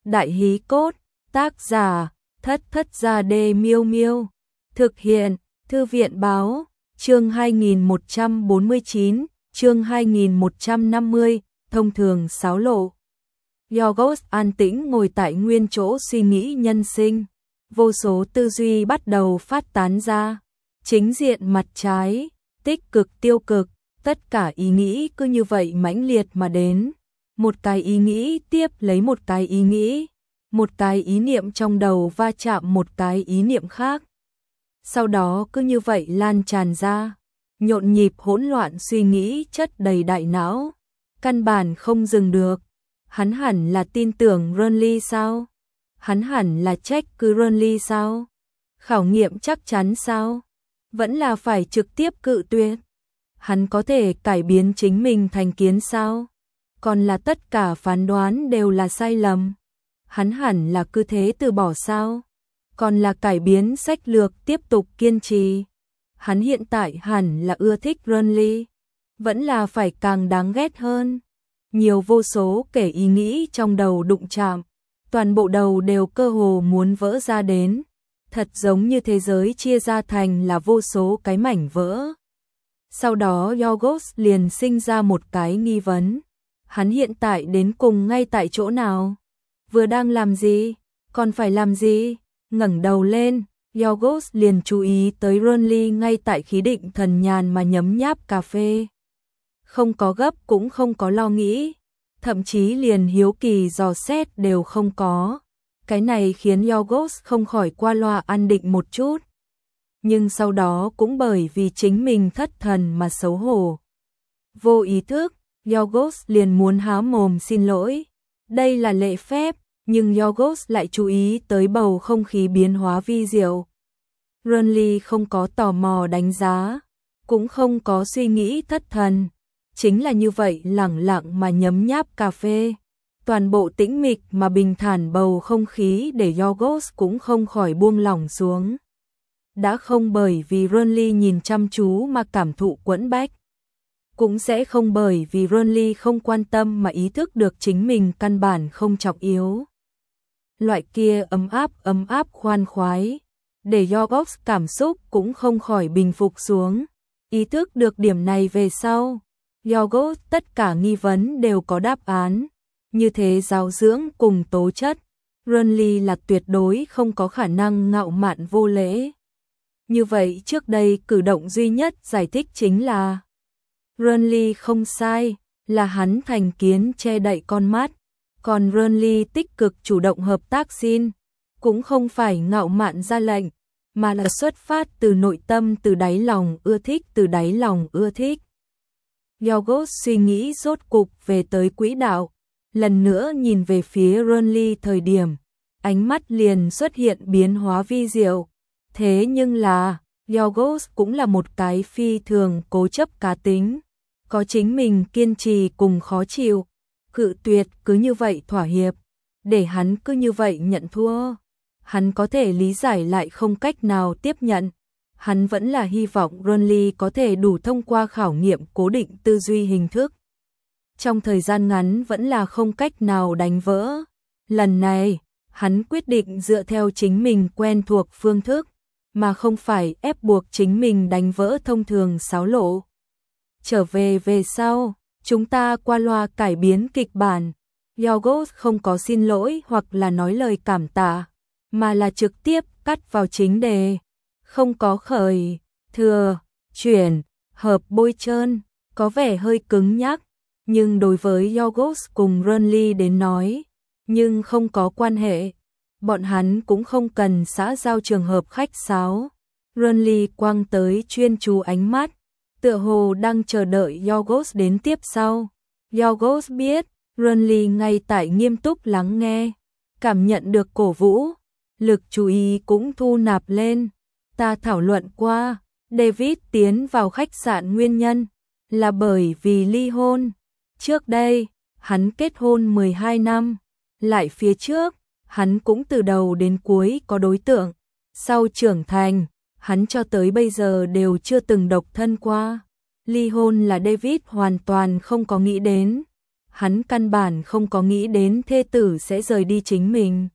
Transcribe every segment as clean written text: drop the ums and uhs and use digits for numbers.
Đại hí cốt, tác giả, Thất Thất Gia Đê Miêu Miêu. Thực hiện, Thư viện báo, chương 2149, chương 2150, thông thường xáo lộ. Yorgos an tĩnh ngồi tại nguyên chỗ suy nghĩ nhân sinh. Vô số tư duy bắt đầu phát tán ra. Chính diện mặt trái, tích cực tiêu cực, tất cả ý nghĩ cứ như vậy mãnh liệt mà đến. Một cái ý nghĩ tiếp lấy một cái ý nghĩ. Một cái ý niệm trong đầu va chạm một cái ý niệm khác. Sau đó cứ như vậy lan tràn ra. Nhộn nhịp hỗn loạn suy nghĩ chất đầy đại não. Căn bản không dừng được. Hắn hẳn là tin tưởng Renly sao? Hắn hẳn là trách cứ Renly sao? Khảo nghiệm chắc chắn sao? Vẫn là phải trực tiếp cự tuyệt. Hắn có thể cải biến chính mình thành kiến sao? Còn là tất cả phán đoán đều là sai lầm. Hắn hẳn là cứ thế từ bỏ sao? Còn là cải biến sách lược tiếp tục kiên trì. Hắn hiện tại hẳn là ưa thích Renly. Vẫn là phải càng đáng ghét hơn. Nhiều vô số kể ý nghĩ trong đầu đụng chạm. Toàn bộ đầu đều cơ hồ muốn vỡ ra đến. Thật giống như thế giới chia ra thành là vô số cái mảnh vỡ. Sau đó Yorgos liền sinh ra một cái nghi vấn. Hắn hiện tại đến cùng ngay tại chỗ nào? Vừa đang làm gì? Còn phải làm gì? Ngẩng đầu lên, Yorgos liền chú ý tới Renly ngay tại khí định thần nhàn mà nhấm nháp cà phê. Không có gấp cũng không có lo nghĩ, thậm chí liền hiếu kỳ dò xét đều không có. Cái này khiến Yorgos không khỏi qua loa an định một chút. Nhưng sau đó cũng bởi vì chính mình thất thần mà xấu hổ. Vô ý thức, Yorgos liền muốn há mồm xin lỗi. Đây là lễ phép, nhưng Yorgos lại chú ý tới bầu không khí biến hóa vi diệu. Renly không có tò mò đánh giá, cũng không có suy nghĩ thất thần. Chính là như vậy lẳng lặng mà nhấm nháp cà phê. Toàn bộ tĩnh mịch mà bình thản bầu không khí để Yorgos cũng không khỏi buông lỏng xuống. Đã không bởi vì Renly nhìn chăm chú mà cảm thụ quẫn bách. Cũng sẽ không bởi vì Renly không quan tâm mà ý thức được chính mình căn bản không trọng yếu. Loại kia ấm áp khoan khoái, để Yorgos cảm xúc cũng không khỏi bình phục xuống. Ý thức được điểm này về sau, Yorgos tất cả nghi vấn đều có đáp án. Như thế giáo dưỡng cùng tố chất, Renly là tuyệt đối không có khả năng ngạo mạn vô lễ. Như vậy trước đây cử động duy nhất giải thích chính là Renly không sai, là hắn thành kiến che đậy con mắt. Còn Renly tích cực chủ động hợp tác xin, cũng không phải ngạo mạn ra lệnh, mà là xuất phát từ nội tâm, từ đáy lòng ưa thích, từ đáy lòng ưa thích. Yorgos suy nghĩ rốt cục về tới quỹ đạo, lần nữa nhìn về phía Renly thời điểm, ánh mắt liền xuất hiện biến hóa vi diệu. Thế nhưng là, Yorgos cũng là một cái phi thường cố chấp cá tính, có chính mình kiên trì cùng khó chịu. Cự tuyệt cứ như vậy thỏa hiệp, để hắn cứ như vậy nhận thua. Hắn có thể lý giải lại không cách nào tiếp nhận. Hắn vẫn là hy vọng Renly có thể đủ thông qua khảo nghiệm cố định tư duy hình thức. Trong thời gian ngắn vẫn là không cách nào đánh vỡ. Lần này, hắn quyết định dựa theo chính mình quen thuộc phương thức, mà không phải ép buộc chính mình đánh vỡ thông thường xáo lộ. Trở về sau, chúng ta qua loa cải biến kịch bản. Yorgos không có xin lỗi hoặc là nói lời cảm tạ, mà là trực tiếp cắt vào chính đề. Không có khởi, thừa, chuyển, hợp bôi trơn, có vẻ hơi cứng nhắc. Nhưng đối với Yorgos cùng Renly đến nói, nhưng không có quan hệ. Bọn hắn cũng không cần xã giao trường hợp khách sáo. Renly quăng tới chuyên chú ánh mắt, tựa hồ đang chờ đợi Yorgos đến tiếp sau. Yorgos biết, Renly ngay tại nghiêm túc lắng nghe, cảm nhận được cổ vũ, lực chú ý cũng thu nạp lên. Ta thảo luận qua, David tiến vào khách sạn nguyên nhân là bởi vì ly hôn. Trước đây, hắn kết hôn 12 năm, lại phía trước, hắn cũng từ đầu đến cuối có đối tượng. Sau trưởng thành, hắn cho tới bây giờ đều chưa từng độc thân qua. Ly hôn là David hoàn toàn không có nghĩ đến. hắn căn bản không có nghĩ đến thê tử sẽ rời đi chính mình.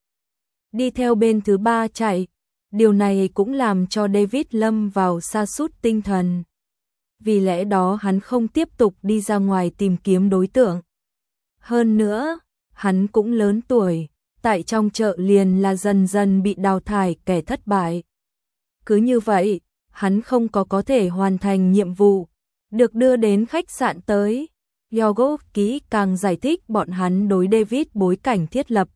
Đi theo bên thứ ba chạy, điều này cũng làm cho David lâm vào sa sút tinh thần. Vì lẽ đó hắn không tiếp tục đi ra ngoài tìm kiếm đối tượng. Hơn nữa, hắn cũng lớn tuổi, tại trong chợ liền là dần dần bị đào thải kẻ thất bại. Cứ như vậy, hắn không có thể hoàn thành nhiệm vụ, được đưa đến khách sạn tới. Yorgos kỹ càng giải thích bọn hắn đối David bối cảnh thiết lập.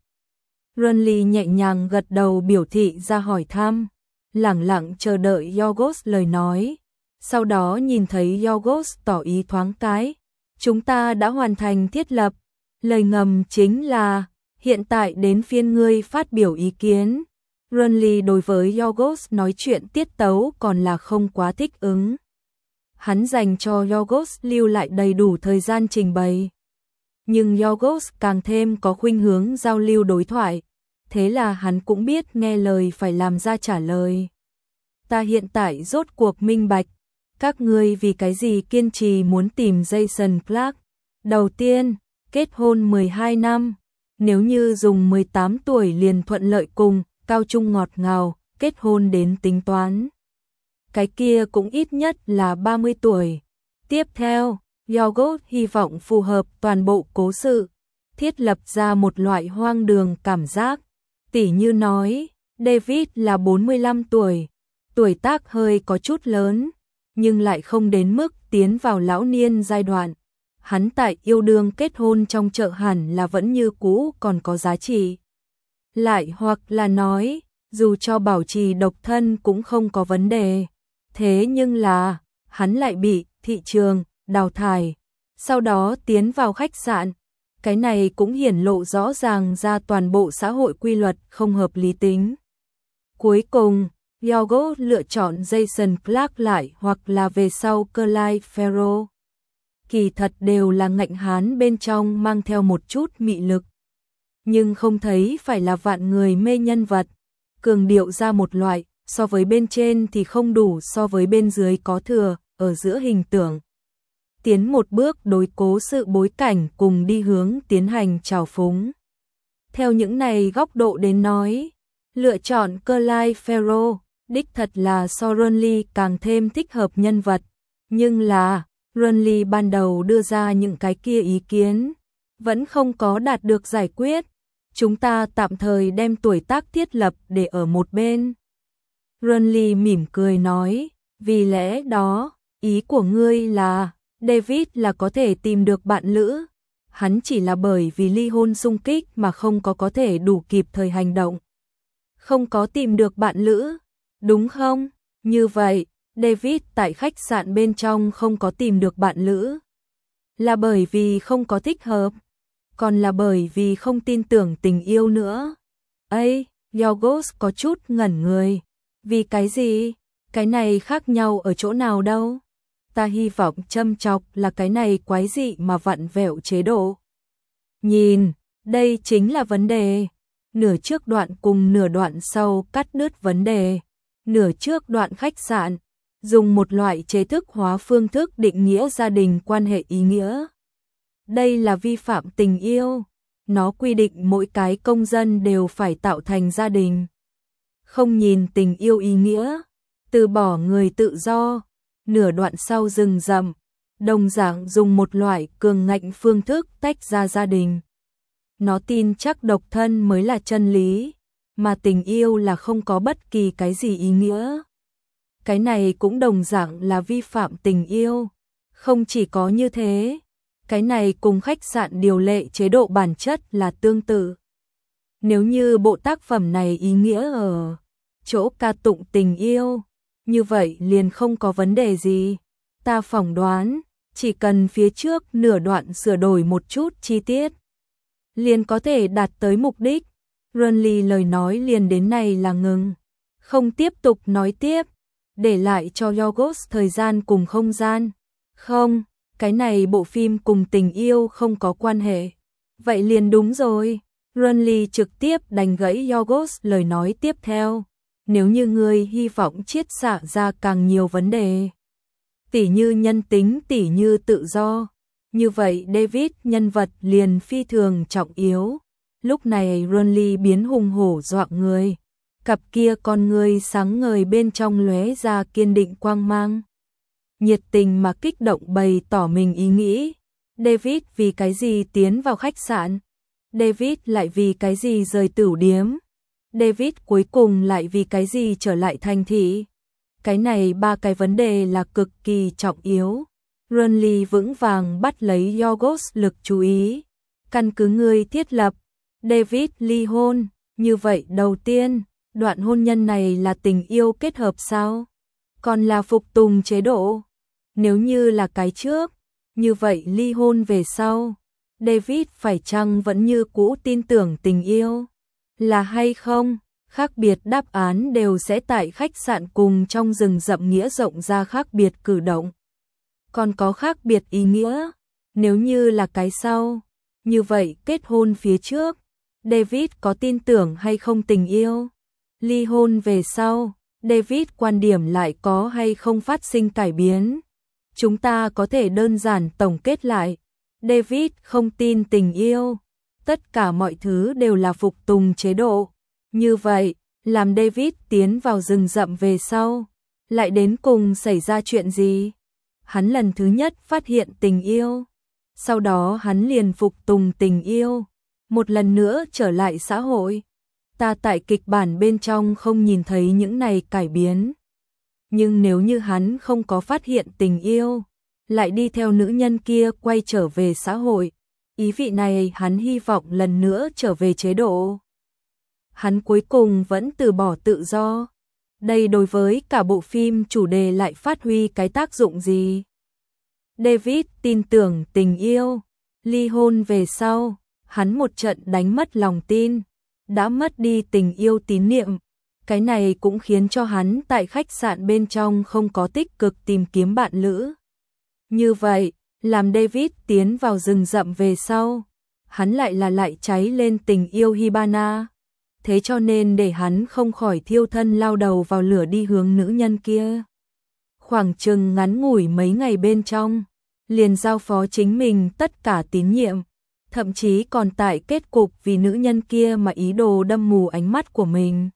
Renly nhẹ nhàng gật đầu biểu thị ra hỏi thăm, lẳng lặng chờ đợi Yorgos lời nói. Sau đó nhìn thấy Yorgos tỏ ý thoáng cái, chúng ta đã hoàn thành thiết lập. Lời ngầm chính là, hiện tại đến phiên ngươi phát biểu ý kiến. Renly đối với Yorgos nói chuyện tiết tấu còn là không quá thích ứng. Hắn dành cho Yorgos lưu lại đầy đủ thời gian trình bày. Nhưng Yorgos càng thêm có khuynh hướng giao lưu đối thoại. Thế là hắn cũng biết nghe lời phải làm ra trả lời. Ta hiện tại rốt cuộc minh bạch. Các ngươi vì cái gì kiên trì muốn tìm Jason Clarke? Đầu tiên, kết hôn 12 năm. Nếu như dùng 18 tuổi liền thuận lợi cùng, cao trung ngọt ngào, kết hôn đến tính toán. Cái kia cũng ít nhất là 30 tuổi. Tiếp theo, Yorgos hy vọng phù hợp toàn bộ cố sự, thiết lập ra một loại hoang đường cảm giác. Tỉ như nói, David là 45 tuổi, tuổi tác hơi có chút lớn, nhưng lại không đến mức tiến vào lão niên giai đoạn. Hắn tại yêu đương kết hôn trong chợ hẳn là vẫn như cũ còn có giá trị. Lại hoặc là nói, dù cho bảo trì độc thân cũng không có vấn đề. Thế nhưng là, hắn lại bị thị trường đào thải, sau đó tiến vào khách sạn. Cái này cũng hiển lộ rõ ràng ra toàn bộ xã hội quy luật không hợp lý tính. Cuối cùng, Yorgos lựa chọn Jason Clarke lại hoặc là về sau Clyde Farrell. Kỳ thật đều là ngạnh hán bên trong mang theo một chút mị lực. Nhưng không thấy phải là vạn người mê nhân vật. Cường điệu ra một loại, so với bên trên thì không đủ so với bên dưới có thừa, ở giữa hình tượng. Tiến một bước đối cố sự bối cảnh cùng đi hướng tiến hành trào phúng. Theo những này góc độ đến nói, lựa chọn Clyde Farrell, đích thật là so Renly càng thêm thích hợp nhân vật. Nhưng là, Renly ban đầu đưa ra những cái kia ý kiến, vẫn không có đạt được giải quyết. Chúng ta tạm thời đem tuổi tác thiết lập để ở một bên. Renly mỉm cười nói, vì lẽ đó, ý của ngươi là, David là có thể tìm được bạn lữ. Hắn chỉ là bởi vì ly hôn xung kích mà không có thể đủ kịp thời hành động. Không có tìm được bạn lữ, đúng không? Như vậy, David tại khách sạn bên trong không có tìm được bạn lữ. Là bởi vì không có thích hợp, còn là bởi vì không tin tưởng tình yêu nữa. Ây, Yorgos có chút ngẩn người. Vì cái gì? Cái này khác nhau ở chỗ nào đâu? Ta hy vọng châm chọc là cái này quái dị mà vặn vẹo chế độ. Nhìn, đây chính là vấn đề. Nửa trước đoạn cùng nửa đoạn sau cắt đứt vấn đề. Nửa trước đoạn khách sạn, dùng một loại chế thức hóa phương thức định nghĩa gia đình quan hệ ý nghĩa. Đây là vi phạm tình yêu. Nó quy định mỗi cái công dân đều phải tạo thành gia đình. Không nhìn tình yêu ý nghĩa, từ bỏ người tự do. Nửa đoạn sau rừng rậm, đồng dạng dùng một loại cường ngạnh phương thức tách ra gia đình. Nó tin chắc độc thân mới là chân lý, mà tình yêu là không có bất kỳ cái gì ý nghĩa. Cái này cũng đồng dạng là vi phạm tình yêu. Không chỉ có như thế, cái này cùng khách sạn điều lệ chế độ bản chất là tương tự. Nếu như bộ tác phẩm này ý nghĩa ở chỗ ca tụng tình yêu, như vậy liền không có vấn đề gì. Ta phỏng đoán, chỉ cần phía trước nửa đoạn sửa đổi một chút chi tiết, liền có thể đạt tới mục đích. Renly lời nói liền đến này là ngừng, không tiếp tục nói tiếp, để lại cho Yorgos thời gian cùng không gian. Không, cái này bộ phim cùng tình yêu không có quan hệ. Vậy liền đúng rồi. Renly trực tiếp đánh gãy Yorgos lời nói tiếp theo. Nếu như ngươi hy vọng chiết xạ ra càng nhiều vấn đề, tỉ như nhân tính, tỉ như tự do, Như vậy David nhân vật liền phi thường trọng yếu. Lúc này Renly biến hùng hổ dọa người. Cặp kia con người sáng ngời bên trong lóe ra kiên định quang mang. Nhiệt tình mà kích động bày tỏ mình ý nghĩ. David vì cái gì tiến vào khách sạn? David lại vì cái gì rời tửu điếm? David cuối cùng lại vì cái gì trở lại thành thị? Cái này ba cái vấn đề là cực kỳ trọng yếu. Renly vững vàng bắt lấy Yorgos lực chú ý. Căn cứ ngươi thiết lập, David ly hôn. Như vậy đầu tiên, đoạn hôn nhân này là tình yêu kết hợp sao? Còn là phục tùng chế độ? Nếu như là cái trước, như vậy ly hôn về sau, David phải chăng vẫn như cũ tin tưởng tình yêu? Là hay không? Khác biệt đáp án đều sẽ tại khách sạn cùng trong rừng rậm nghĩa rộng ra khác biệt cử động. Còn có khác biệt ý nghĩa, nếu như là cái sau, như vậy kết hôn phía trước, David có tin tưởng hay không tình yêu? Ly hôn về sau, David quan điểm lại có hay không phát sinh cải biến? Chúng ta có thể đơn giản tổng kết lại, David không tin tình yêu, tất cả mọi thứ đều là phục tùng chế độ. Như vậy, làm David tiến vào rừng rậm về sau, lại đến cùng xảy ra chuyện gì? Hắn lần thứ nhất phát hiện tình yêu, sau đó hắn liền phục tùng tình yêu, một lần nữa trở lại xã hội. Ta tại kịch bản bên trong không nhìn thấy những này cải biến. Nhưng nếu như hắn không có phát hiện tình yêu, lại đi theo nữ nhân kia quay trở về xã hội, ý vị này hắn hy vọng lần nữa trở về chế độ. Hắn cuối cùng vẫn từ bỏ tự do. Đây đối với cả bộ phim chủ đề lại phát huy cái tác dụng gì? David tin tưởng tình yêu, ly hôn về sau, hắn một trận đánh mất lòng tin, đã mất đi tình yêu tín niệm. Cái này cũng khiến cho hắn tại khách sạn bên trong không có tích cực tìm kiếm bạn lữ. Như vậy, làm David tiến vào rừng rậm về sau, hắn lại cháy lên tình yêu Hibana. Thế cho nên để hắn không khỏi thiêu thân lao đầu vào lửa đi hướng nữ nhân kia. Khoảng chừng ngắn ngủi mấy ngày bên trong, liền giao phó chính mình tất cả tín nhiệm, thậm chí còn tại kết cục vì nữ nhân kia mà ý đồ đâm mù ánh mắt của mình.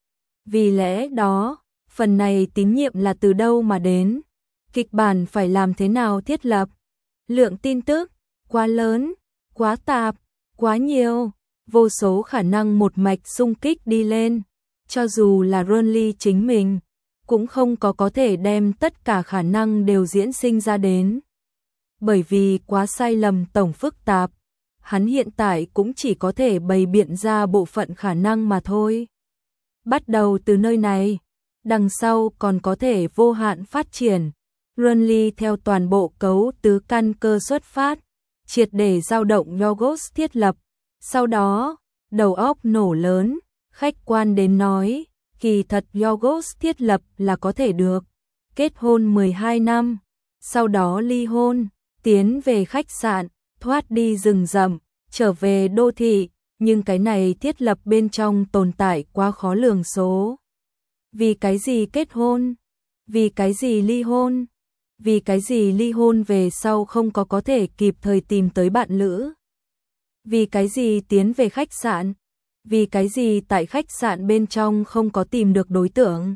Vì lẽ đó, phần này tín nhiệm là từ đâu mà đến? Kịch bản phải làm thế nào thiết lập? Lượng tin tức quá lớn, quá tạp, quá nhiều, vô số khả năng một mạch xung kích đi lên. Cho dù là Renly chính mình, cũng không có thể đem tất cả khả năng đều diễn sinh ra đến. Bởi vì quá sai lầm tổng phức tạp, hắn hiện tại cũng chỉ có thể bày biện ra bộ phận khả năng mà thôi. Bắt đầu từ nơi này, đằng sau còn có thể vô hạn phát triển. Renly theo toàn bộ cấu tứ căn cơ xuất phát, triệt để dao động Yorgos thiết lập. Sau đó, đầu óc nổ lớn, khách quan đến nói, kỳ thật Yorgos thiết lập là có thể được. Kết hôn 12 năm, sau đó ly hôn, tiến về khách sạn, thoát đi rừng rậm, trở về đô thị, nhưng cái này thiết lập bên trong tồn tại quá khó lường số. Vì cái gì kết hôn? Vì cái gì ly hôn? Vì cái gì ly hôn về sau không có thể kịp thời tìm tới bạn lữ? Vì cái gì tiến về khách sạn? Vì cái gì tại khách sạn bên trong không có tìm được đối tượng?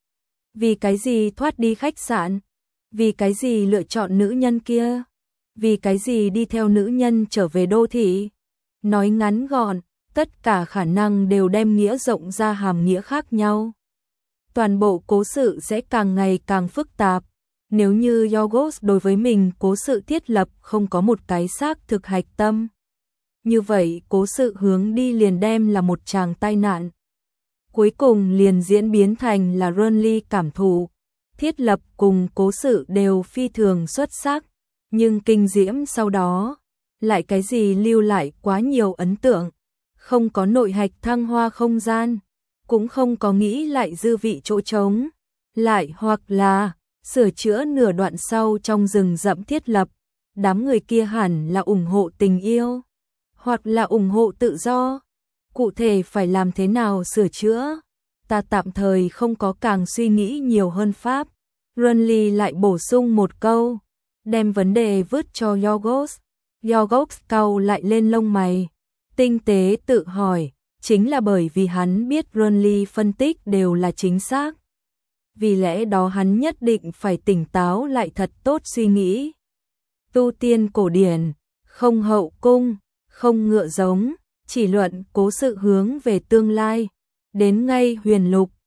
Vì cái gì thoát đi khách sạn? Vì cái gì lựa chọn nữ nhân kia? Vì cái gì đi theo nữ nhân trở về đô thị? Nói ngắn gọn, tất cả khả năng đều đem nghĩa rộng ra hàm nghĩa khác nhau. Toàn bộ cố sự sẽ càng ngày càng phức tạp. Nếu như Yorgos đối với mình cố sự thiết lập không có một cái xác thực hạch tâm, như vậy cố sự hướng đi liền đem là một tràng tai nạn. Cuối cùng liền diễn biến thành là Renly cảm thụ, thiết lập cùng cố sự đều phi thường xuất sắc, nhưng kinh diễm sau đó, lại cái gì lưu lại quá nhiều ấn tượng, không có nội hạch thăng hoa không gian, cũng không có nghĩ lại dư vị chỗ trống, lại hoặc là sửa chữa nửa đoạn sau trong rừng rậm thiết lập, đám người kia hẳn là ủng hộ tình yêu, hoặc là ủng hộ tự do. Cụ thể phải làm thế nào sửa chữa? Ta tạm thời không có càng suy nghĩ nhiều hơn pháp. Renly lại bổ sung một câu, đem vấn đề vứt cho Yorgos. Yorgos cau lại lên lông mày, tinh tế tự hỏi, chính là bởi vì hắn biết Renly phân tích đều là chính xác. Vì lẽ đó hắn nhất định phải tỉnh táo lại thật tốt suy nghĩ. Tu tiên cổ điển, không hậu cung, không ngựa giống, chỉ luận cố sự hướng về tương lai. Đến ngay huyền lục,